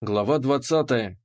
Глава 20.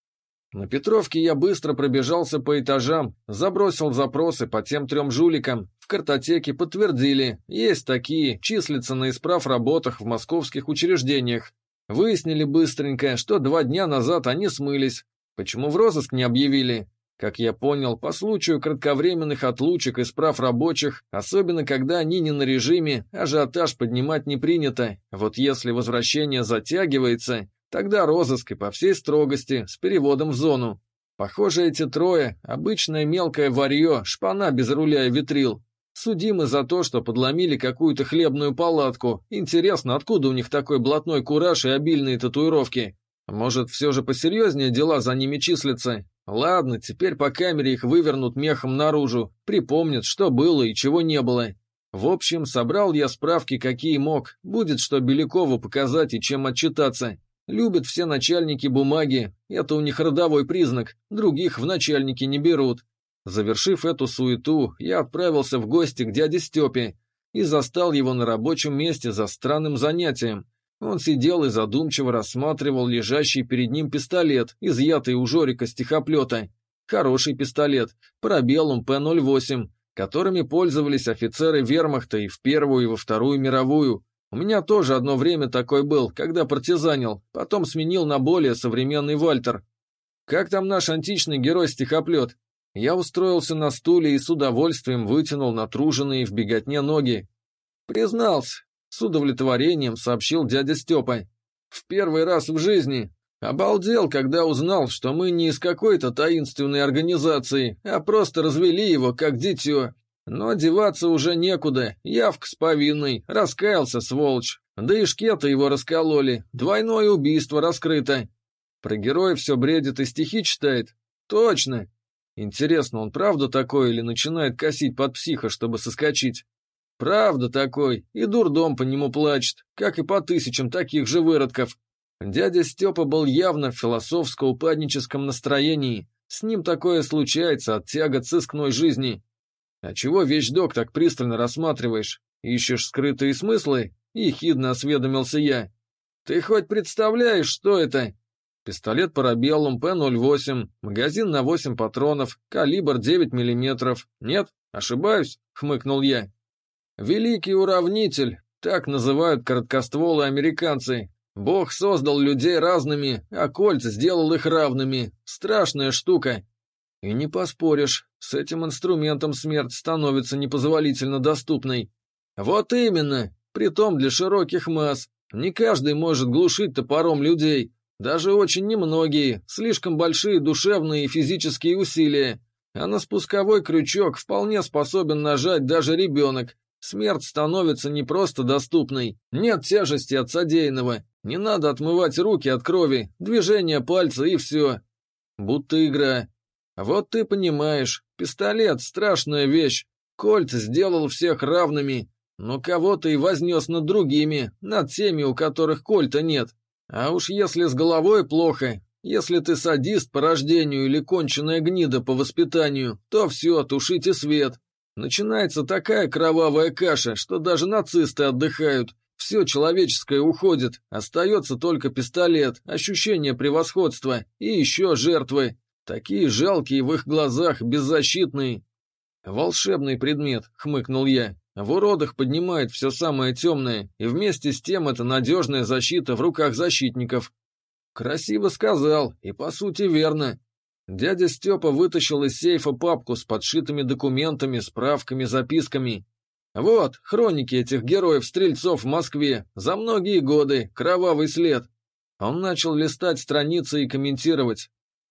На Петровке я быстро пробежался по этажам, забросил запросы по тем 3 жуликам. В картотеке подтвердили, есть такие, числятся на исправработах в московских учреждениях. Выяснили быстренько, что 2 дня назад они смылись. Почему в розыск не объявили? Как я понял, по случаю кратковременных отлучек исправрабочих, особенно когда они не на режиме, ажиотаж поднимать не принято. Вот если возвращение затягивается, тогда розыск и по всей строгости, с переводом в зону. Похоже, эти 3 – обычное мелкое варье, шпана без руля и витрил. Судимы за то, что подломили какую-то хлебную палатку. Интересно, откуда у них такой блатной кураж и обильные татуировки? Может, все же посерьезнее дела за ними числятся? Ладно, теперь по камере их вывернут мехом наружу, припомнят, что было и чего не было. В общем, собрал я справки, какие мог. Будет что Белякову показать и чем отчитаться. Любят все начальники бумаги, это у них родовой признак, других в начальники не берут. Завершив эту суету, я отправился в гости к дяде Степе и застал его на рабочем месте за странным занятием. Он сидел и задумчиво рассматривал лежащий перед ним пистолет, изъятый у Жорика с тихоплета. Хороший пистолет, парабеллум П-08, которыми пользовались офицеры вермахта и в Первую, и во Вторую мировую. У меня тоже одно время такой был, когда партизанил, потом сменил на более современный Вальтер. Как там наш античный герой-стихоплет? Я устроился на стуле и с удовольствием вытянул натруженные в беготне ноги. Признался, с удовлетворением сообщил дядя Степа. В первый раз в жизни. Обалдел, когда узнал, что мы не из какой-то таинственной организации, а просто развели его как дитё. Но деваться уже некуда, явка с повинной, раскаялся, сволочь. Да и шкета его раскололи, 2-е убийство раскрыто. Про героя все бредит и стихи читает? Точно. Интересно, он правда такой или начинает косить под психа, чтобы соскочить? Правда такой, и дурдом по нему плачет, как и по 1000 таких же выродков. Дядя Степа был явно в философско-упадническом настроении, с ним такое случается от тягот сыскной жизни. «А чего вещдок так пристально рассматриваешь? Ищешь скрытые смыслы?» — ехидно осведомился я. «Ты хоть представляешь, что это?» Пистолет парабеллум П-08, магазин на 8 патронов, калибр 9 мм. Нет? Ошибаюсь?» — хмыкнул я. «Великий уравнитель, так называют короткостволы американцы. Бог создал людей разными, а кольт сделал их равными. Страшная штука». И не поспоришь, с этим инструментом смерть становится непозволительно доступной. Вот именно, притом для широких масс. Не каждый может глушить топором людей, даже очень немногие, слишком большие душевные и физические усилия. А на спусковой крючок вполне способен нажать даже ребенок. Смерть становится не просто доступной, нет тяжести от содеянного, не надо отмывать руки от крови, движение пальца и все. Будто игра. Вот ты понимаешь, пистолет — страшная вещь. Кольт сделал всех равными, но кого-то и вознес над другими, над теми, у которых кольта нет. А уж если с головой плохо, если ты садист по рождению или конченая гнида по воспитанию, то все, тушите свет. Начинается такая кровавая каша, что даже нацисты отдыхают. Все человеческое уходит, остается только пистолет, ощущение превосходства и еще жертвы. Такие жалкие в их глазах, беззащитные. «Волшебный предмет», — хмыкнул я. «В уродах поднимает все самое темное, и вместе с тем это надежная защита в руках защитников». «Красиво сказал, и по сути верно». Дядя Степа вытащил из сейфа папку с подшитыми документами, справками, записками. «Вот, хроники этих героев-стрельцов в Москве, за многие годы, кровавый след». Он начал листать страницы и комментировать.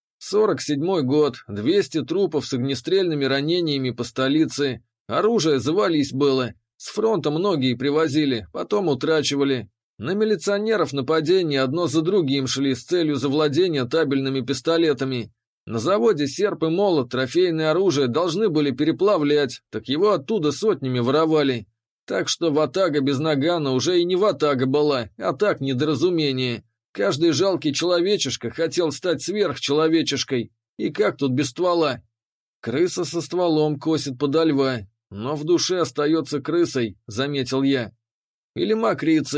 47-й год, 200 трупов с огнестрельными ранениями по столице. Оружие завались было. С фронта многие привозили, потом утрачивали. На милиционеров нападения одно за другим шли с целью завладения табельными пистолетами. На заводе серп и молот трофейное оружие должны были переплавлять, так его оттуда сотнями воровали. Так что ватага без нагана уже и не ватага была, а так недоразумение. Каждый жалкий человечишка хотел стать сверхчеловечешкой. И как тут без ствола? Крыса со стволом косит подо льва, но в душе остается крысой, заметил я. Или мокрицей.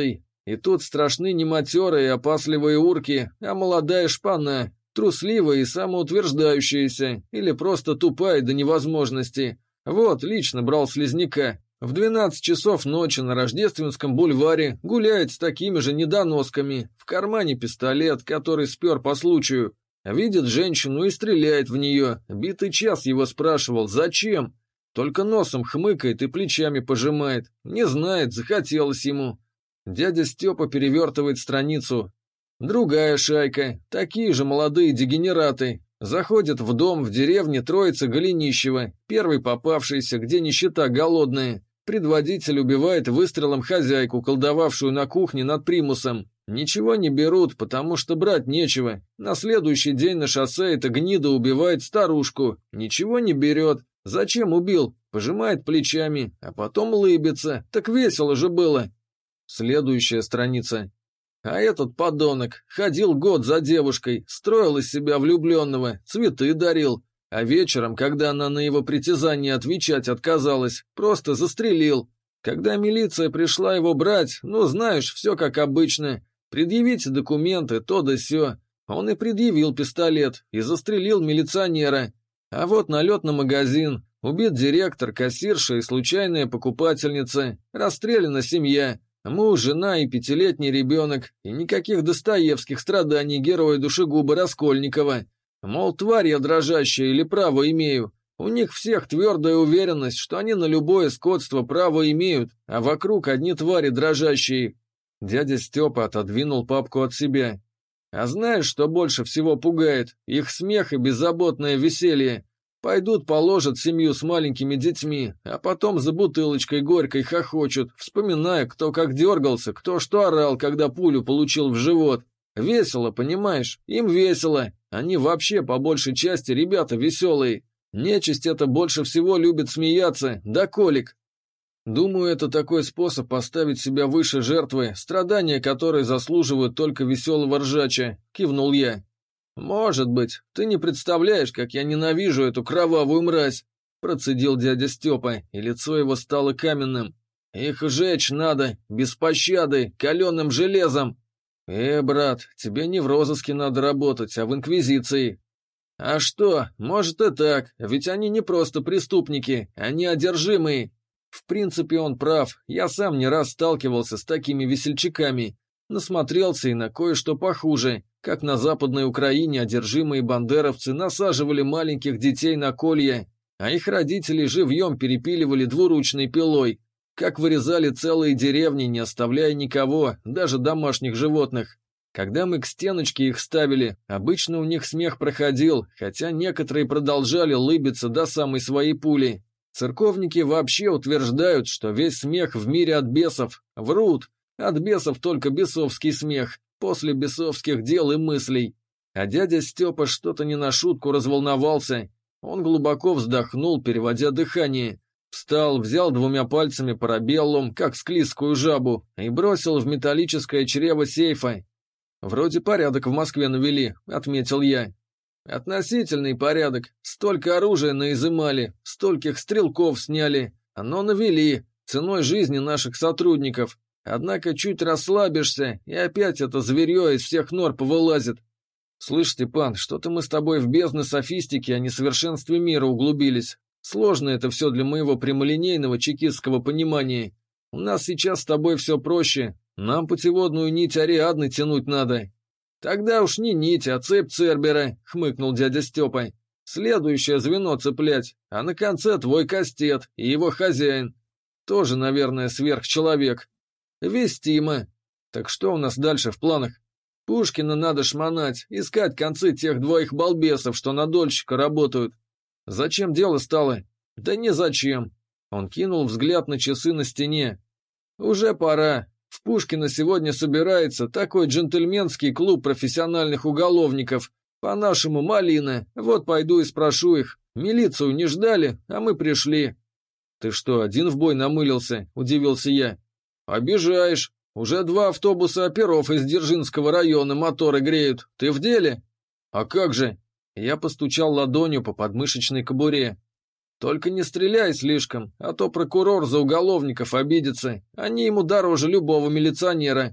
И тут страшны не матерые и опасливые урки, а молодая шпана, трусливая и самоутверждающаяся, или просто тупая до невозможности. Вот, лично брал слизняка. В 12 часов ночи на Рождественском бульваре гуляет с такими же недоносками, в кармане пистолет, который спер по случаю. Видит женщину и стреляет в нее. Битый час его спрашивал, зачем? Только носом хмыкает и плечами пожимает. Не знает, захотелось ему. Дядя Степа перевертывает страницу. Другая шайка, такие же молодые дегенераты. Заходят в дом в деревне Троица Голенищева, первый попавшийся, где нищета голодная. Предводитель убивает выстрелом хозяйку, колдовавшую на кухне над примусом. Ничего не берут, потому что брать нечего. На следующий день на шоссе эта гнида убивает старушку. Ничего не берет. Зачем убил? Пожимает плечами, а потом улыбится. Так весело же было. Следующая страница. А этот подонок ходил год за девушкой, строил из себя влюбленного, цветы дарил. А вечером, когда она на его притязание отвечать отказалась, просто застрелил. Когда милиция пришла его брать, ну, знаешь, все как обычно. Предъявите документы, то да сё. Он и предъявил пистолет, и застрелил милиционера. А вот налет на магазин, убит директор, кассирша и случайная покупательница, расстреляна семья, муж, жена и 5-летний ребенок, и никаких достоевских страданий героя душегуба Раскольникова. Мол, тварь я дрожащая или право имею. У них всех твердая уверенность, что они на любое скотство право имеют, а вокруг одни твари дрожащие. Дядя Степа отодвинул папку от себя. А знаешь, что больше всего пугает? Их смех и беззаботное веселье. Пойдут положат семью с маленькими детьми, а потом за бутылочкой горькой хохочут, вспоминая, кто как дергался, кто что орал, когда пулю получил в живот. Весело, понимаешь? Им весело. Они вообще по большей части ребята веселые. Нечисть это больше всего любит смеяться, да колик. Думаю, это такой способ поставить себя выше жертвы, страдания которой заслуживают только веселого ржача, кивнул я. Может быть, ты не представляешь, как я ненавижу эту кровавую мразь, процедил дядя Степа, и лицо его стало каменным. Их жечь надо, без пощады, каленым железом. Брат, тебе не в розыске надо работать, а в инквизиции. А что, может и так, ведь они не просто преступники, они одержимые. В принципе, он прав, я сам не раз сталкивался с такими весельчаками. Насмотрелся и на кое-что похуже, как на Западной Украине одержимые бандеровцы насаживали маленьких детей на колья, а их родители живьем перепиливали двуручной пилой, как вырезали целые деревни, не оставляя никого, даже домашних животных. Когда мы к стеночке их ставили, обычно у них смех проходил, хотя некоторые продолжали лыбиться до самой своей пули. Церковники вообще утверждают, что весь смех в мире от бесов. Врут. От бесов только бесовский смех, после бесовских дел и мыслей. А дядя Степа что-то не на шутку разволновался. Он глубоко вздохнул, переводя дыхание. Встал, взял 2 пальцами парабеллум, как склизкую жабу, и бросил в металлическое чрево сейфа. «Вроде порядок в Москве навели», — отметил я. «Относительный порядок. Столько оружия наизымали, стольких стрелков сняли. Но навели, ценой жизни наших сотрудников. Однако чуть расслабишься, и опять это зверье из всех нор повылазит. Слышь, Степан, что-то мы с тобой в бездны софистики о несовершенстве мира углубились. Сложно это все для моего прямолинейного чекистского понимания. У нас сейчас с тобой все проще. Нам путеводную нить Ариадны тянуть надо». «Тогда уж не нить, а цепь Цербера», — хмыкнул дядя Степа. «Следующее звено цеплять, а на конце твой кастет и его хозяин. Тоже, наверное, сверхчеловек. Вестимо. Так что у нас дальше в планах? Пушкина надо шмонать, искать концы тех 2 балбесов, что на дольщика работают. Зачем дело стало? Да не зачем». Он кинул взгляд на часы на стене. «Уже пора. В Пушкино сегодня собирается такой джентльменский клуб профессиональных уголовников. По-нашему малина. Вот пойду и спрошу их. Милицию не ждали, а мы пришли». «Ты что, один в бой намылился?» – удивился я. «Обижаешь. Уже 2 автобуса оперов из Дзержинского района моторы греют. Ты в деле?» «А как же?» Я постучал ладонью по подмышечной кобуре. «Только не стреляй слишком, а то прокурор за уголовников обидится. Они ему дороже любого милиционера.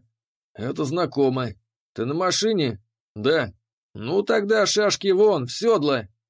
Это знакомо. Ты на машине? Да. Ну тогда шашки вон, в седло.